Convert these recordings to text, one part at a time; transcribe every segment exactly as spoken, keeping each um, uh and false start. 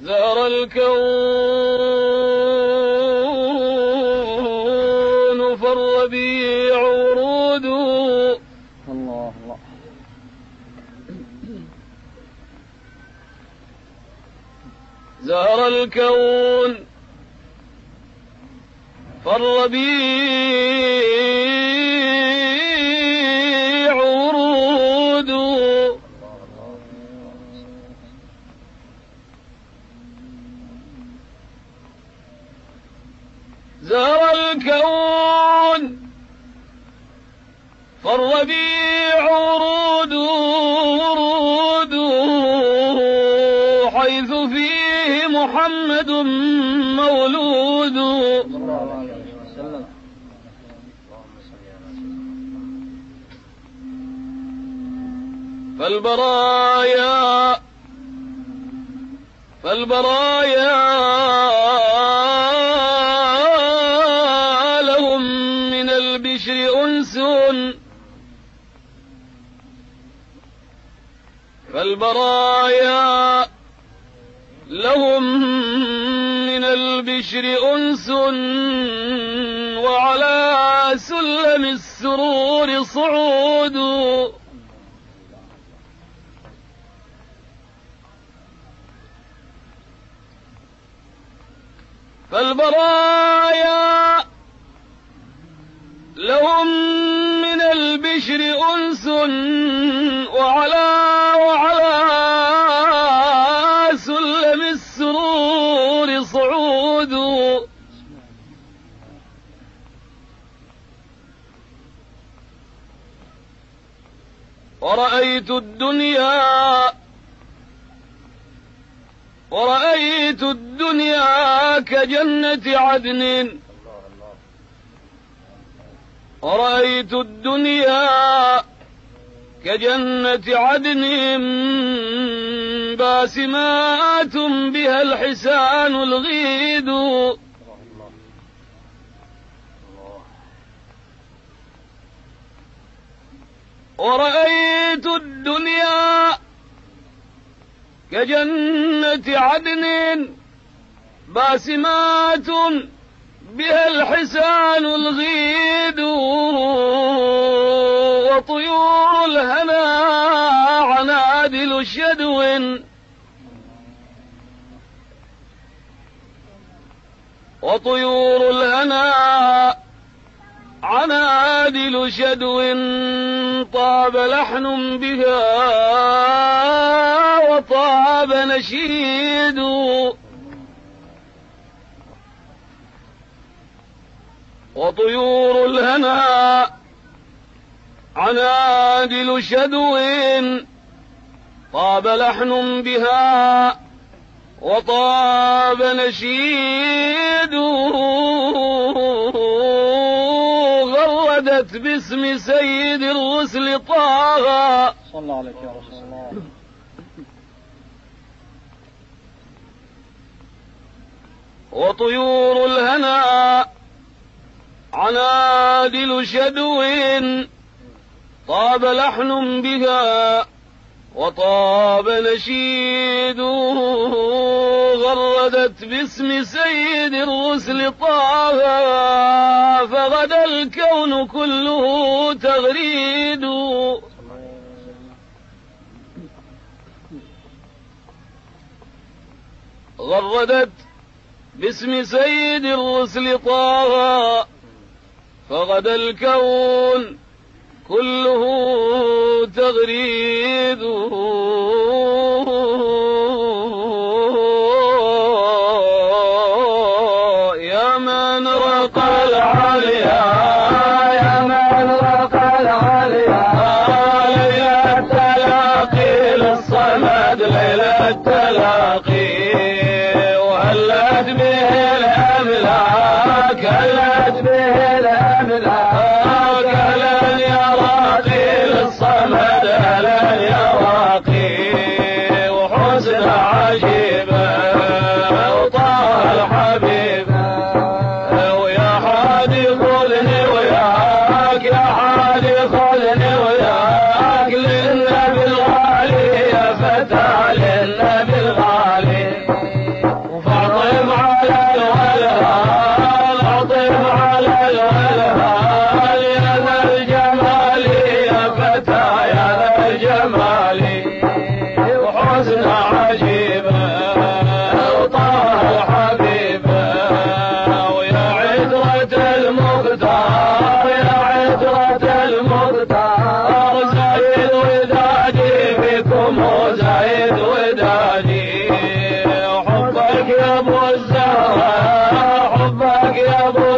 زهر الكون فالربيع ورود. الله الله. زهر الكون فالربيع ورود. زهر الكون فالربيع ورود ورود حيث فيه محمد مولود. فالبرايا فالبرايا لهم من البشر أنس. فالبرايا لهم من البشر أنس وعلى سلم السرور صعود. فالبرايا لهم من البشر أنس وعلى وعلى سلم السرور صعود. ورأيت الدنيا ورأيت الدنيا كجنة عدن. ورأيت الدنيا كجنة عدن باسمات بها الحسان الغيد. ورأيت الدنيا كجنة عدن باسمات بها الحسان الغيد. وطيور الهنا عنادل شدو. وطيور الهنا عنادل شدو طاب لحن بها وطاب نشيد. وطيور الهنا عنادل شدو طاب لحن بها وطاب نشيد. غردت باسم سيد الرسل طه صلى الله عليك يا رسول الله. وطيور الهنا عنادل شدو طاب لحن بها وطاب نشيد. غردت باسم سيد الرسل طه فغدا الكون كله تغريد. غردت باسم سيد الرسل طه فغدا الكون كله تغريد. يا من رقى العالية يا من رقى العالية ليلة التلاقي للصمد ليلة التلاقي وهلت به الأملاك هلت به الأملاك مو زايد وداني حبك يا ابو الزهراء حبك يا ابو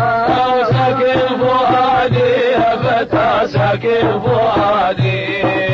الزهراء ساكن فؤادي يا فتى ساكن فؤادي